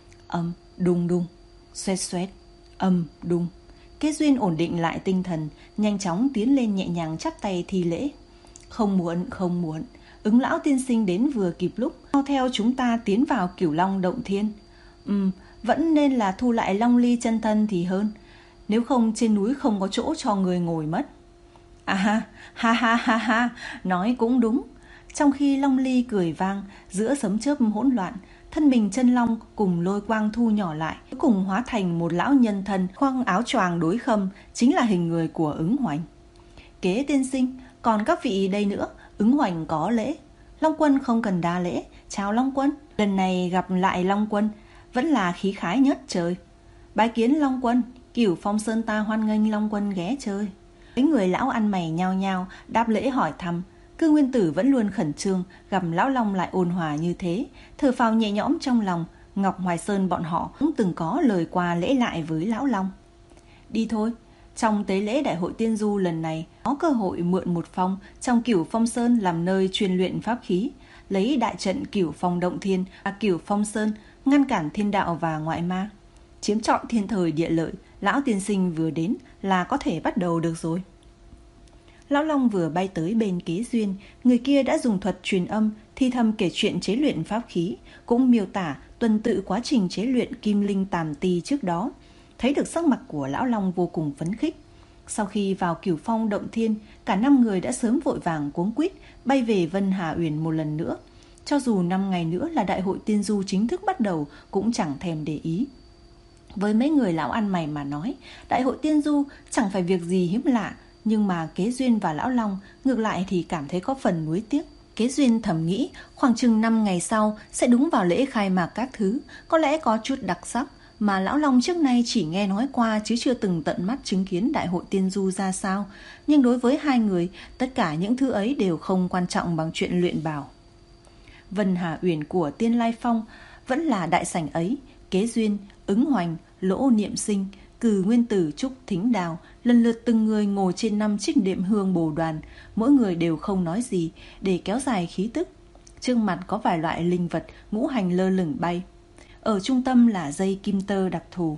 Âm đùng đùng, xoét xoét, âm đùng. Kế Duyên ổn định lại tinh thần, nhanh chóng tiến lên nhẹ nhàng chắp tay thi lễ. Không muộn, không muộn, ứng lão tiên sinh đến vừa kịp lúc, mau theo chúng ta tiến vào Cửu Long động thiên. Ừm, vẫn nên là thu lại long ly chân thân thì hơn, nếu không trên núi không có chỗ cho người ngồi mất. À ha, ha ha ha ha, nói cũng đúng. Trong khi long ly cười vang, giữa sấm chớp hỗn loạn, thân mình chân long cùng lôi quang thu nhỏ lại, cuối cùng hóa thành một lão nhân thân khoác áo choàng đối khâm, chính là hình người của ứng hoành. Kế tiên sinh, còn các vị đây nữa, ứng hoành có lễ. Long quân không cần đa lễ, chào Long quân. Lần này gặp lại Long quân, vẫn là khí khái nhất trời. Bái kiến Long quân, Cửu Phong Sơn ta hoan nghênh Long quân ghé chơi. Mấy người lão ăn mày nhao nhao đáp lễ hỏi thăm. Cư Nguyên Tử vẫn luôn khẩn trương, gặp lão long lại ôn hòa như thế, thở phào nhẹ nhõm trong lòng. Ngọc Hoài Sơn bọn họ cũng từng có lời qua lễ lại với lão long. Đi thôi, trong tế lễ đại hội tiên du lần này có cơ hội mượn một phong trong Cửu Phong Sơn làm nơi truyền luyện pháp khí, lấy đại trận Cửu Phong Động Thiên à Cửu Phong Sơn ngăn cản thiên đạo và ngoại ma, chiếm trọn thiên thời địa lợi. Lão tiên sinh vừa đến là có thể bắt đầu được rồi. Lão long vừa bay tới bên Kế Duyên, người kia đã dùng thuật truyền âm thi thầm kể chuyện chế luyện pháp khí, cũng miêu tả tuần tự quá trình chế luyện kim linh tàm ti trước đó. Thấy được sắc mặt của lão long vô cùng phấn khích. Sau khi vào Cửu Phong Động Thiên, cả năm người đã sớm vội vàng cuống quýt bay về Vân Hà Uyển một lần nữa. Cho dù năm ngày nữa là đại hội tiên du chính thức bắt đầu cũng chẳng thèm để ý. Với mấy người lão ăn mày mà nói, đại hội tiên du chẳng phải việc gì hiếm lạ, nhưng mà Kế Duyên và lão long ngược lại thì cảm thấy có phần nuối tiếc. Kế Duyên thầm nghĩ khoảng chừng năm ngày sau sẽ đúng vào lễ khai mạc các thứ, có lẽ có chút đặc sắc mà lão long trước nay chỉ nghe nói qua chứ chưa từng tận mắt chứng kiến đại hội tiên du ra sao. Nhưng đối với hai người, tất cả những thứ ấy đều không quan trọng bằng chuyện luyện bảo. Vân Hà Uyển của Tiên Lai Phong vẫn là đại sảnh ấy. Kế Duyên, ứng hoành, Lỗ Niệm Sinh, Cừ Nguyên Tử, Trúc Thính Đào lần lượt từng người ngồi trên năm chiếc đệm hương bồ đoàn, mỗi người đều không nói gì để kéo dài khí tức. Trước mặt có vài loại linh vật ngũ hành lơ lửng bay. Ở trung tâm là dây kim tơ đặc thù.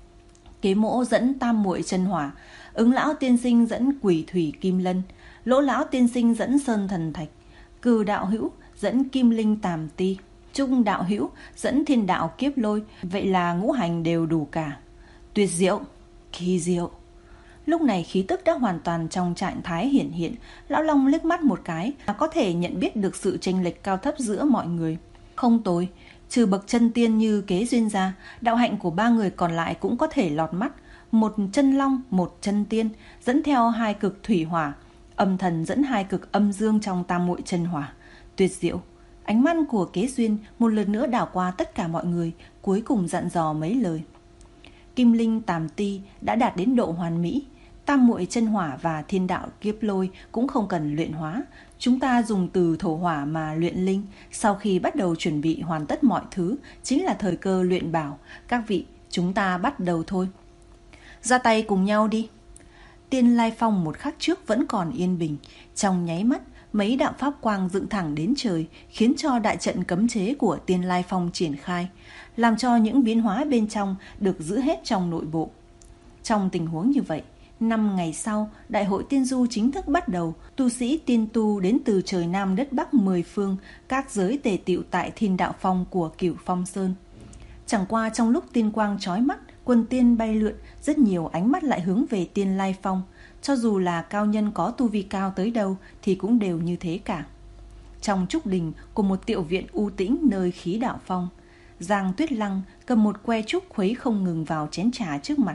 Kế Mỗ dẫn tam muội chân hỏa, ứng lão tiên sinh dẫn quỷ thủy kim lân, Lỗ lão tiên sinh dẫn sơn thần thạch, Cừ đạo hữu dẫn kim linh tàm ti, Trung đạo hữu dẫn thiên đạo kiếp lôi. Vậy là ngũ hành đều đủ cả. Tuyệt diệu, kỳ diệu. Lúc này khí tức đã hoàn toàn trong trạng thái hiển hiện. Lão long liếc mắt một cái là có thể nhận biết được sự chênh lệch cao thấp giữa mọi người. Không tồi, trừ bậc chân tiên như Kế Duyên ra, đạo hạnh của ba người còn lại cũng có thể lọt mắt. Một chân long, một chân tiên, dẫn theo hai cực thủy hỏa, âm thần dẫn hai cực âm dương trong tam muội chân hỏa. Tuyệt diệu. Ánh mắt của Kế Duyên một lượt nữa đảo qua tất cả mọi người, cuối cùng dặn dò mấy lời. Kim linh tàm ti đã đạt đến độ hoàn mỹ, tam muội chân hỏa và thiên đạo kiếp lôi cũng không cần luyện hóa. Chúng ta dùng từ thổ hỏa mà luyện linh. Sau khi bắt đầu chuẩn bị hoàn tất mọi thứ, chính là thời cơ luyện bảo. Các vị, chúng ta bắt đầu thôi. Ra tay cùng nhau đi. Tiên Lai Phong một khắc trước vẫn còn yên bình. Trong nháy mắt, mấy đạo pháp quang dựng thẳng đến trời, khiến cho đại trận cấm chế của Tiên Lai Phong triển khai, làm cho những biến hóa bên trong được giữ hết trong nội bộ. Trong tình huống như vậy, năm ngày sau, đại hội tiên du chính thức bắt đầu. Tu sĩ tiên tu đến từ trời Nam đất Bắc mười phương, các giới tề tựu tại Thiên Đạo Phong của Cửu Phong Sơn. Chẳng qua trong lúc tiên quang chói mắt, quần tiên bay lượn, rất nhiều ánh mắt lại hướng về Tiên Lai Phong. Cho dù là cao nhân có tu vi cao tới đâu thì cũng đều như thế cả. Trong trúc đình của một tiểu viện u tĩnh nơi khí đạo phong, Giang Tuyết Lăng cầm một que trúc khuấy không ngừng vào chén trà trước mặt.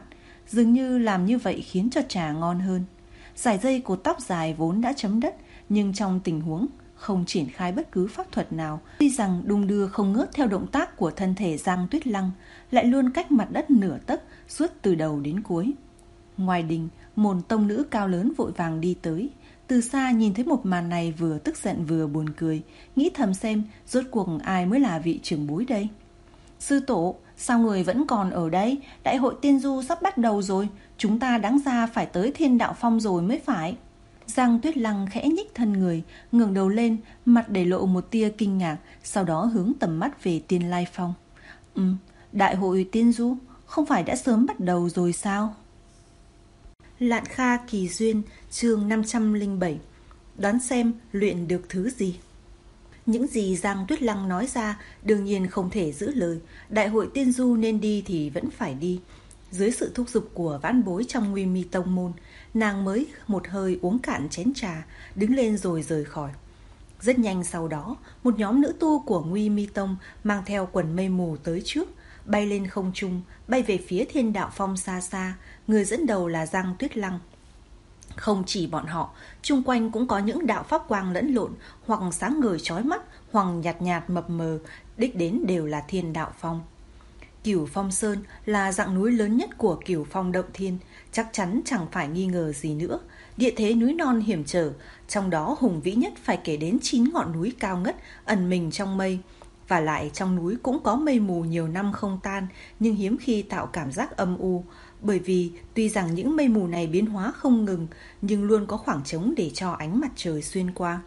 Dường như làm như vậy khiến cho trà ngon hơn. Sải dây cột tóc dài vốn đã chấm đất, nhưng trong tình huống không triển khai bất cứ pháp thuật nào, tuy rằng đung đưa không ngớt theo động tác của thân thể Giang Tuyết Lăng, lại luôn cách mặt đất nửa tấc suốt từ đầu đến cuối. Ngoài đình, một tông nữ cao lớn vội vàng đi tới. Từ xa nhìn thấy một màn này vừa tức giận vừa buồn cười, nghĩ thầm xem rốt cuộc ai mới là vị trưởng bối đây. Sư tổ, sao người vẫn còn ở đây? Đại hội tiên du sắp bắt đầu rồi, chúng ta đáng ra phải tới Thiên Đạo Phong rồi mới phải. Giang Tuyết Lăng khẽ nhích thân người, ngẩng đầu lên, mặt để lộ một tia kinh ngạc, sau đó hướng tầm mắt về Tiên Lai Phong. Ừ, Đại hội tiên du, không phải đã sớm bắt đầu rồi sao? Lạn Kha Kỳ Duyên, chương năm trăm lẻ bảy. Đoán xem luyện được thứ gì? Những gì Giang Tuyết Lăng nói ra đương nhiên không thể giữ lời. Đại hội tiên du nên đi thì vẫn phải đi. Dưới sự thúc giục của vãn bối trong Nguy Mi Tông môn, nàng mới một hơi uống cạn chén trà, đứng lên rồi rời khỏi. Rất nhanh sau đó, một nhóm nữ tu của Nguy Mi Tông mang theo quần mây mù tới trước, bay lên không trung, bay về phía Thiên Đạo Phong xa xa. Người dẫn đầu là Giang Tuyết Lăng. Không chỉ bọn họ, chung quanh cũng có những đạo pháp quang lẫn lộn, hoặc sáng ngời chói mắt, hoặc nhạt nhạt mập mờ, đích đến đều là Thiên Đạo Phong. Cửu Phong Sơn là dạng núi lớn nhất của Cửu Phong Động Thiên, chắc chắn chẳng phải nghi ngờ gì nữa. Địa thế núi non hiểm trở, trong đó hùng vĩ nhất phải kể đến chín ngọn núi cao ngất ẩn mình trong mây. Và lại trong núi cũng có mây mù nhiều năm không tan, nhưng hiếm khi tạo cảm giác âm u. Bởi vì tuy rằng những mây mù này biến hóa không ngừng, nhưng luôn có khoảng trống để cho ánh mặt trời xuyên qua.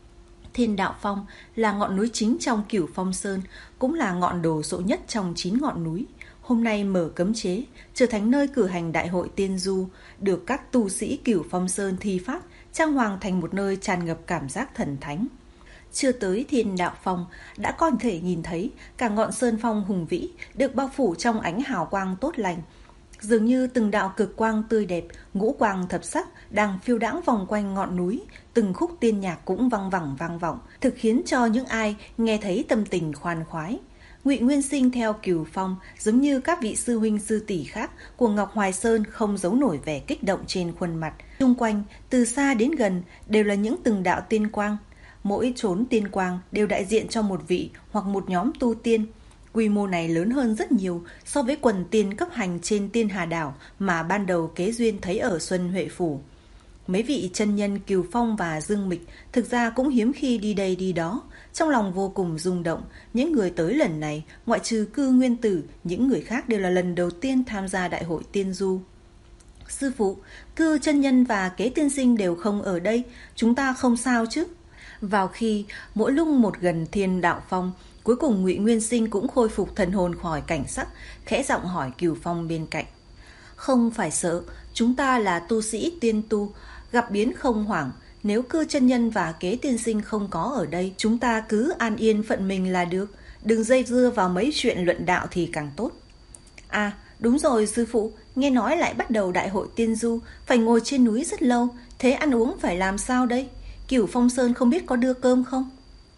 Thiên Đạo Phong là ngọn núi chính trong Cửu Phong Sơn, cũng là ngọn đồ sộ nhất trong chín ngọn núi. Hôm nay mở cấm chế, trở thành nơi cử hành đại hội tiên du, được các tu sĩ Cửu Phong Sơn thi pháp, trang hoàng thành một nơi tràn ngập cảm giác thần thánh. Chưa tới Thiên Đạo Phong, đã có thể nhìn thấy cả ngọn sơn phong hùng vĩ được bao phủ trong ánh hào quang tốt lành. Dường như từng đạo cực quang tươi đẹp, ngũ quang thập sắc đang phiêu đãng vòng quanh ngọn núi, từng khúc tiên nhạc cũng vang vẳng vang vọng, thực khiến cho những ai nghe thấy tâm tình khoan khoái. Ngụy Nguyên Sinh theo Cửu Phong, giống như các vị sư huynh sư tỷ khác của Ngọc Hoài Sơn, không giấu nổi vẻ kích động trên khuôn mặt. Xung quanh, từ xa đến gần đều là những từng đạo tiên quang. Mỗi chốn tiên quang đều đại diện cho một vị hoặc một nhóm tu tiên. Quy mô này lớn hơn rất nhiều so với quần tiên cấp hành trên Tiên Hà Đảo mà ban đầu Kế Duyên thấy ở Xuân Huệ Phủ. Mấy vị chân nhân Kiều Phong và Dương Mịch thực ra cũng hiếm khi đi đây đi đó, trong lòng vô cùng rung động. Những người tới lần này, ngoại trừ Cư Nguyên Tử, những người khác đều là lần đầu tiên tham gia đại hội tiên du. Sư phụ, Cư chân nhân và Kế tiên sinh đều không ở đây, chúng ta không sao chứ? Vào khi mỗi lúc một gần Thiên Đạo Phong, cuối cùng Ngụy Nguyên Sinh cũng khôi phục thần hồn khỏi cảnh sắc, khẽ giọng hỏi Cửu Phong bên cạnh. Không phải sợ, chúng ta là tu sĩ tiên tu, gặp biến không hoảng. Nếu Cư chân nhân và Kế tiên sinh không có ở đây, chúng ta cứ an yên phận mình là được, đừng dây dưa vào mấy chuyện luận đạo thì càng tốt. À, đúng rồi sư phụ, nghe nói lại bắt đầu đại hội tiên du, phải ngồi trên núi rất lâu, thế ăn uống phải làm sao đây? Cửu Phong Sơn không biết có đưa cơm không?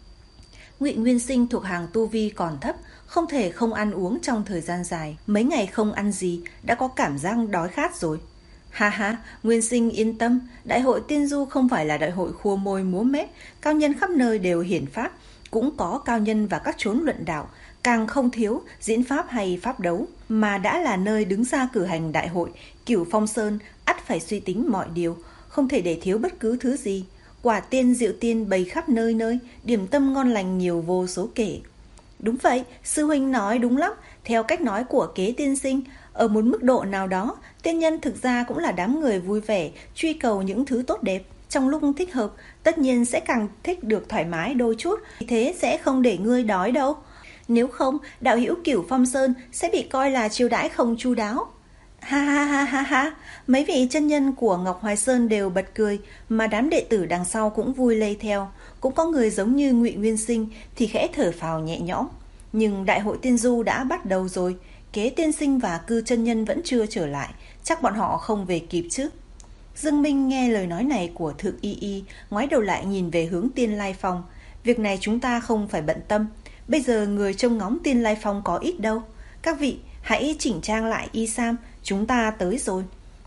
Ngụy Nguyên Sinh thuộc hàng tu vi còn thấp, không thể không ăn uống trong thời gian dài. Mấy ngày không ăn gì đã có cảm giác đói khát rồi. Ha ha, Nguyên Sinh yên tâm, đại hội tiên du không phải là đại hội khua môi múa mép, cao nhân khắp nơi đều hiển pháp, cũng có cao nhân và các chốn luận đạo, càng không thiếu diễn pháp hay pháp đấu. Mà đã là nơi đứng ra cử hành đại hội, Cửu Phong Sơn ắt phải suy tính mọi điều, không thể để thiếu bất cứ thứ gì. Quả tiên diệu tiên bày khắp nơi nơi, điểm tâm ngon lành nhiều vô số kể. Đúng vậy, sư huynh nói đúng lắm. Theo cách nói của Kế tiên sinh, ở một mức độ nào đó, tiên nhân thực ra cũng là đám người vui vẻ, truy cầu những thứ tốt đẹp. Trong lúc thích hợp, tất nhiên sẽ càng thích được thoải mái đôi chút, thế sẽ không để ngươi đói đâu. Nếu không, đạo hữu Cửu Phong Sơn sẽ bị coi là chiêu đãi không chu đáo. Ha ha ha ha ha, mấy vị chân nhân của Ngọc Hoài Sơn đều bật cười, mà đám đệ tử đằng sau cũng vui lây theo. Cũng có người giống như Ngụy Nguyên Sinh thì khẽ thở phào nhẹ nhõm. Nhưng đại hội tiên du đã bắt đầu rồi, Kế tiên sinh và Cư chân nhân vẫn chưa trở lại, chắc bọn họ không về kịp chứ. Dương Minh nghe lời nói này của Thượng Y Y, ngoái đầu lại nhìn về hướng Tiên Lai Phong. Việc này chúng ta không phải bận tâm, bây giờ người trông ngóng Tiên Lai Phong có ít đâu. Các vị, hãy chỉnh trang lại y sam, chúng ta tới rồi.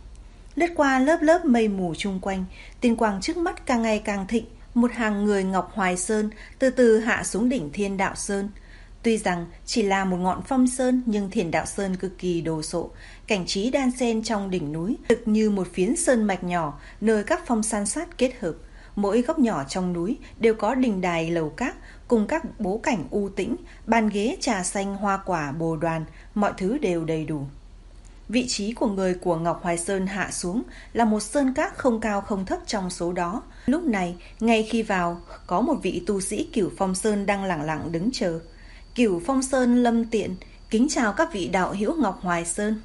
Lướt qua lớp lớp mây mù chung quanh, tiên quang trước mắt càng ngày càng thịnh, một hàng người Ngọc Hoài Sơn từ từ hạ xuống đỉnh Thiên Đạo Sơn. Tuy rằng chỉ là một ngọn phong sơn, nhưng Thiên Đạo Sơn cực kỳ đồ sộ, cảnh trí đan xen trong đỉnh núi, thực như một phiến sơn mạch nhỏ, nơi các phong san sát kết hợp. Mỗi góc nhỏ trong núi đều có đình đài lầu các, cùng các bố cảnh u tĩnh, bàn ghế trà xanh hoa quả bồ đoàn, mọi thứ đều đầy đủ. Vị trí của người của Ngọc Hoài Sơn hạ xuống là một sơn các không cao không thấp trong số đó. Lúc này, ngay khi vào, có một vị tu sĩ Cửu Phong Sơn đang lẳng lặng đứng chờ. Cửu Phong Sơn Lâm Tiện kính chào các vị đạo hữu Ngọc Hoài Sơn.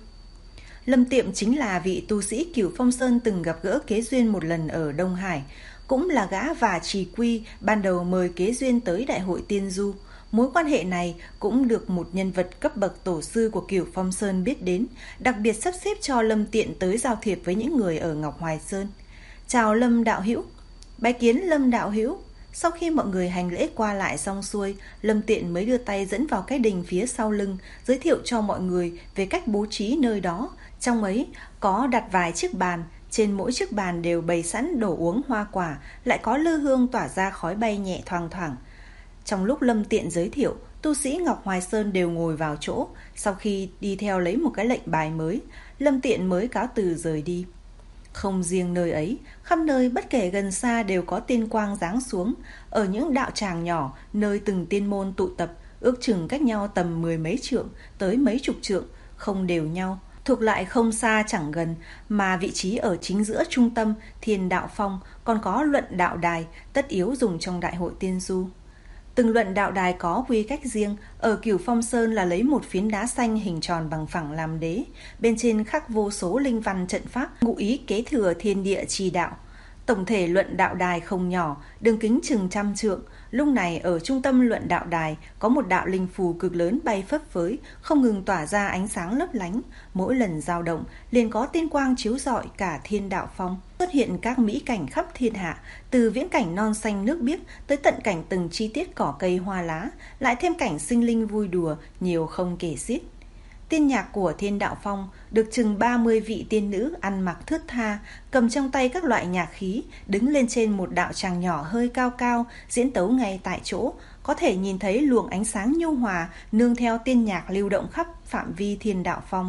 Lâm Tiệm chính là vị tu sĩ Cửu Phong Sơn từng gặp gỡ Kế Duyên một lần ở Đông Hải, cũng là gã và Trì Quy ban đầu mời Kế Duyên tới Đại hội Tiên Du. Mối quan hệ này cũng được một nhân vật cấp bậc tổ sư của Cửu Phong Sơn biết đến, đặc biệt sắp xếp cho Lâm Tiện tới giao thiệp với những người ở Ngọc Hoài Sơn. Chào Lâm đạo hữu. Bái kiến Lâm đạo hữu. Sau khi mọi người hành lễ qua lại xong xuôi, Lâm Tiện mới đưa tay dẫn vào cái đình phía sau lưng, giới thiệu cho mọi người về cách bố trí nơi đó. Trong ấy có đặt vài chiếc bàn, trên mỗi chiếc bàn đều bày sẵn đồ uống hoa quả, lại có lư hương tỏa ra khói bay nhẹ thoang thoảng. Trong lúc Lâm Tiện giới thiệu, tu sĩ Ngọc Hoài Sơn đều ngồi vào chỗ. Sau khi đi theo lấy một cái lệnh bài mới, Lâm Tiện mới cáo từ rời đi. Không riêng nơi ấy, khắp nơi bất kể gần xa đều có tiên quang giáng xuống. Ở những đạo tràng nhỏ, nơi từng tiên môn tụ tập, ước chừng cách nhau tầm mười mấy trượng tới mấy chục trượng, không đều nhau, thuộc lại không xa chẳng gần, mà vị trí ở chính giữa trung tâm Thiên Đạo Phong còn có luận đạo đài, tất yếu dùng trong Đại hội Tiên Du. Từng luận đạo đài có quy cách riêng. Ở Cửu Phong Sơn là lấy một phiến đá xanh hình tròn bằng phẳng làm đế, bên trên khắc vô số linh văn trận pháp, ngụ ý kế thừa thiên địa trì đạo. Tổng thể luận đạo đài không nhỏ, đường kính chừng trăm trượng. Lúc này ở trung tâm luận đạo đài có một đạo linh phù cực lớn bay phấp phới, không ngừng tỏa ra ánh sáng lấp lánh. Mỗi lần dao động liền có tiên quang chiếu rọi cả Thiên Đạo Phong, xuất hiện các mỹ cảnh khắp thiên hạ, từ viễn cảnh non xanh nước biếc tới tận cảnh từng chi tiết cỏ cây hoa lá, lại thêm cảnh sinh linh vui đùa nhiều không kể xiết. Tiên nhạc của Thiên Đạo Phong được chừng ba mươi vị tiên nữ ăn mặc thướt tha, cầm trong tay các loại nhạc khí, đứng lên trên một đạo tràng nhỏ hơi cao cao, diễn tấu ngay tại chỗ, có thể nhìn thấy luồng ánh sáng nhu hòa nương theo tiên nhạc lưu động khắp phạm vi Thiên Đạo Phong.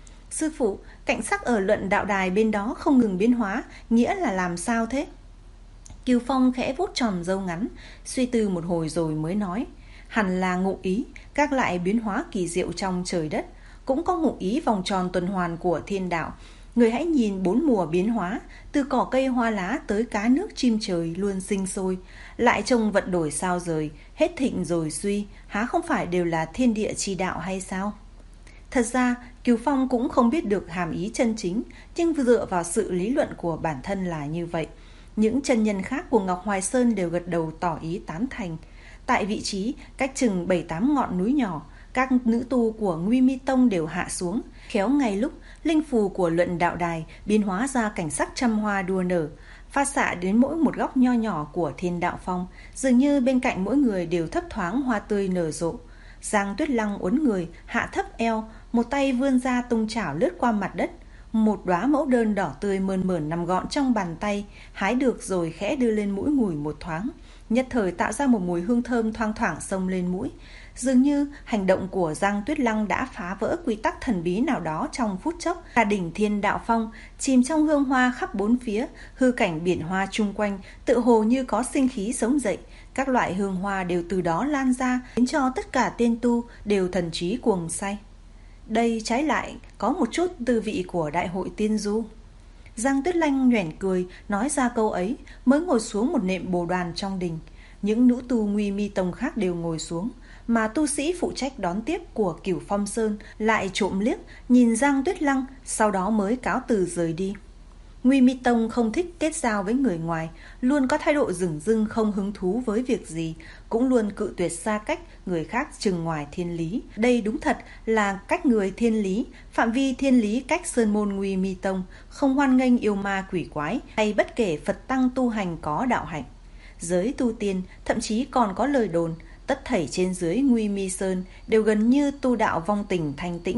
Sư phụ, cảnh sắc ở luận đạo đài bên đó không ngừng biến hóa, nghĩa là làm sao thế? Kiều Phong khẽ vuốt tròm râu ngắn, suy tư một hồi rồi mới nói, hẳn là ngụ ý các loại biến hóa kỳ diệu trong trời đất, cũng có ngụ ý vòng tròn tuần hoàn của thiên đạo. Người hãy nhìn bốn mùa biến hóa, từ cỏ cây hoa lá tới cá nước chim trời luôn sinh sôi, lại trông vận đổi sao rời, hết thịnh rồi suy, há không phải đều là thiên địa chi đạo hay sao? Thật ra, Kiều Phong cũng không biết được hàm ý chân chính, nhưng dựa vào sự lý luận của bản thân là như vậy. Những chân nhân khác của Ngọc Hoài Sơn đều gật đầu tỏ ý tán thành. Tại vị trí cách chừng bảy tám ngọn núi nhỏ, các nữ tu của Nguy Mi Tông đều hạ xuống, khéo ngay lúc linh phù của luận đạo đài biến hóa ra cảnh sắc trăm hoa đua nở, phát xạ đến mỗi một góc nho nhỏ của Thiên Đạo Phong, dường như bên cạnh mỗi người đều thấp thoáng hoa tươi nở rộ. Giang Tuyết Lăng uốn người, hạ thấp eo, một tay vươn ra tung chảo lướt qua mặt đất. Một đóa mẫu đơn đỏ tươi mơn mởn nằm gọn trong bàn tay, hái được rồi khẽ đưa lên mũi ngửi một thoáng, nhất thời tạo ra một mùi hương thơm thoang thoảng xông lên mũi. Dường như hành động của Giang Tuyết Lăng đã phá vỡ quy tắc thần bí nào đó trong phút chốc. Cả đỉnh Thiên Đạo Phong chìm trong hương hoa khắp bốn phía, hư cảnh biển hoa chung quanh tự hồ như có sinh khí sống dậy. Các loại hương hoa đều từ đó lan ra, khiến cho tất cả tiên tu đều thần trí cuồng say. Đây trái lại có một chút tư vị của Đại hội Tiên Du. Giang Tuyết Lăng nhoẻn cười, nói ra câu ấy, mới ngồi xuống một nệm bồ đoàn trong đình. Những nữ tu Nguy Mi Tông khác đều ngồi xuống, mà tu sĩ phụ trách đón tiếp của Cửu Phong Sơn lại trộm liếc nhìn Giang Tuyết Lăng, sau đó mới cáo từ rời đi. Nguy Mi Tông không thích kết giao với người ngoài, luôn có thái độ dửng dưng không hứng thú với việc gì, cũng luôn cự tuyệt xa cách người khác chừng ngoài thiên lý. Đây đúng thật là cách người thiên lý, phạm vi thiên lý cách sơn môn Nguy Mi Tông, không hoan nghênh yêu ma quỷ quái hay bất kể Phật tăng tu hành có đạo hạnh. Giới tu tiên thậm chí còn có lời đồn tất thảy trên dưới Nguy Mi Sơn đều gần như tu đạo vong tình thanh tĩnh,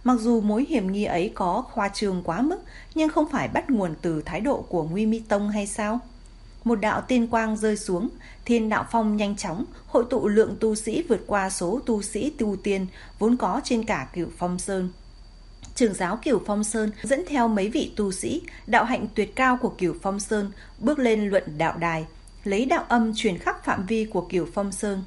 Mặc dù mối hiểm nghi ấy có khoa trương quá mức, nhưng không phải bắt nguồn từ thái độ của Nguy Mi Tông hay sao? Một đạo tiên quang rơi xuống, Thiên Đạo Phong nhanh chóng hội tụ lượng tu sĩ vượt qua số tu sĩ tu tiên vốn có trên cả Cửu Phong Sơn. Trưởng giáo Cửu Phong Sơn dẫn theo mấy vị tu sĩ đạo hạnh tuyệt cao của Cửu Phong Sơn bước lên luận đạo đài, lấy đạo âm truyền khắp phạm vi của Cửu Phong Sơn.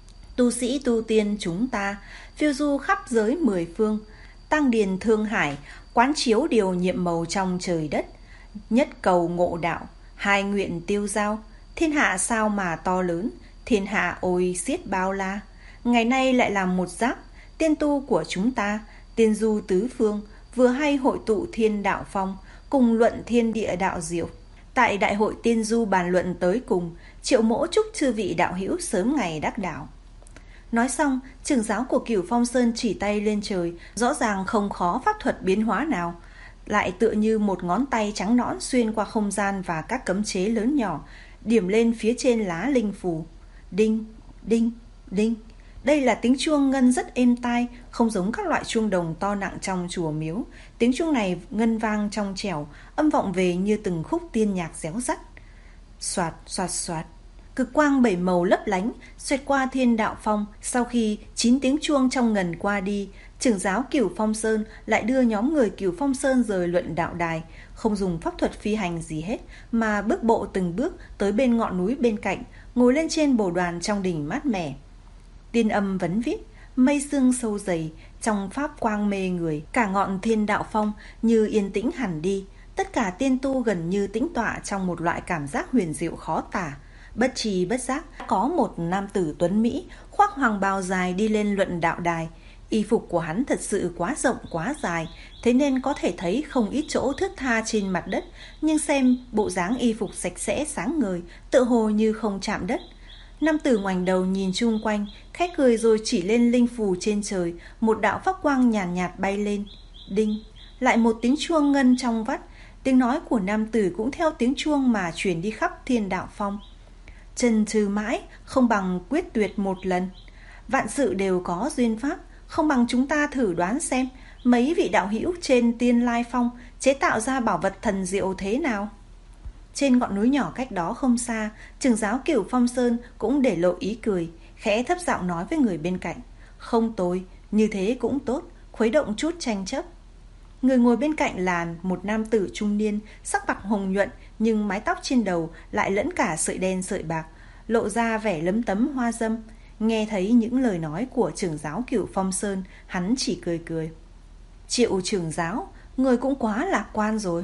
Tu sĩ tu tiên chúng ta phiêu du khắp giới mười phương, tăng điền thương hải, quán chiếu điều nhiệm màu trong trời đất, nhất cầu ngộ đạo, hai nguyện tiêu giao. Thiên hạ sao mà to lớn, thiên hạ ôi xiết bao la. Ngày nay lại làm một giáp, tiên tu của chúng ta, tiên du tứ phương, vừa hay hội tụ Thiên Đạo Phong, cùng luận thiên địa đạo diệu. Tại đại hội tiên du bàn luận tới cùng, Triệu Mỗ chúc chư vị đạo hữu sớm ngày đắc đạo. Nói xong, trưởng giáo của Cửu Phong Sơn chỉ tay lên trời, rõ ràng không khó pháp thuật biến hóa nào, lại tựa như một ngón tay trắng nõn xuyên qua không gian và các cấm chế lớn nhỏ, điểm lên phía trên lá linh phù. Đinh, đinh, đinh. Đây là tiếng chuông ngân rất êm tai, không giống các loại chuông đồng to nặng trong chùa miếu. Tiếng chuông này ngân vang trong trẻo, âm vọng về như từng khúc tiên nhạc réo rắt. Soạt, soạt, soạt. Cực quang bảy màu lấp lánh xoẹt qua Thiên Đạo Phong. Sau khi chín tiếng chuông trong ngần qua đi, trưởng giáo Cửu Phong Sơn lại đưa nhóm người Cửu Phong Sơn rời luận đạo đài, không dùng pháp thuật phi hành gì hết, mà bước bộ từng bước tới bên ngọn núi bên cạnh, ngồi lên trên bồ đoàn trong đỉnh mát mẻ. Tiên âm vấn vít, mây sương sâu dày, trong pháp quang mê người, cả ngọn Thiên Đạo Phong như yên tĩnh hẳn đi. Tất cả tiên tu gần như tĩnh tọa trong một loại cảm giác huyền diệu khó tả. Bất tri bất giác, có một nam tử tuấn Mỹ khoác hoàng bào dài đi lên luận đạo đài. Y phục của hắn thật sự quá rộng quá dài, thế nên có thể thấy không ít chỗ thướt tha trên mặt đất, nhưng xem bộ dáng y phục sạch sẽ sáng ngời, tựa hồ như không chạm đất. Nam tử ngoảnh đầu nhìn chung quanh, khẽ cười rồi chỉ lên linh phù trên trời, một đạo pháp quang nhàn nhạt, nhạt bay lên. Đinh, lại một tiếng chuông ngân trong vắt. Tiếng nói của nam tử cũng theo tiếng chuông mà truyền đi khắp Thiên Đạo Phong. Chần chừ mãi, không bằng quyết tuyệt một lần. Vạn sự đều có duyên pháp, không bằng chúng ta thử đoán xem mấy vị đạo hữu trên Tiên Lai Phong chế tạo ra bảo vật thần diệu thế nào. Trên ngọn núi nhỏ cách đó không xa, trưởng giáo Cửu Phong Sơn cũng để lộ ý cười, khẽ thấp giọng nói với người bên cạnh. Không tồi, như thế cũng tốt, khuấy động chút tranh chấp. Người ngồi bên cạnh là một nam tử trung niên, sắc mặt hồng nhuận, nhưng mái tóc trên đầu lại lẫn cả sợi đen sợi bạc, lộ ra vẻ lấm tấm hoa dâm. Nghe thấy những lời nói của trưởng giáo Cửu Phong Sơn, hắn chỉ cười cười. Triệu trưởng giáo, người cũng quá lạc quan rồi.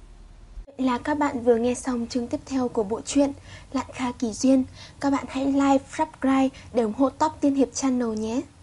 Vậy là các bạn vừa nghe xong chương tiếp theo của bộ truyện Lạn Kha Kỳ Duyên. Các bạn hãy like, subscribe để ủng hộ Top Tiên Hiệp Channel nhé.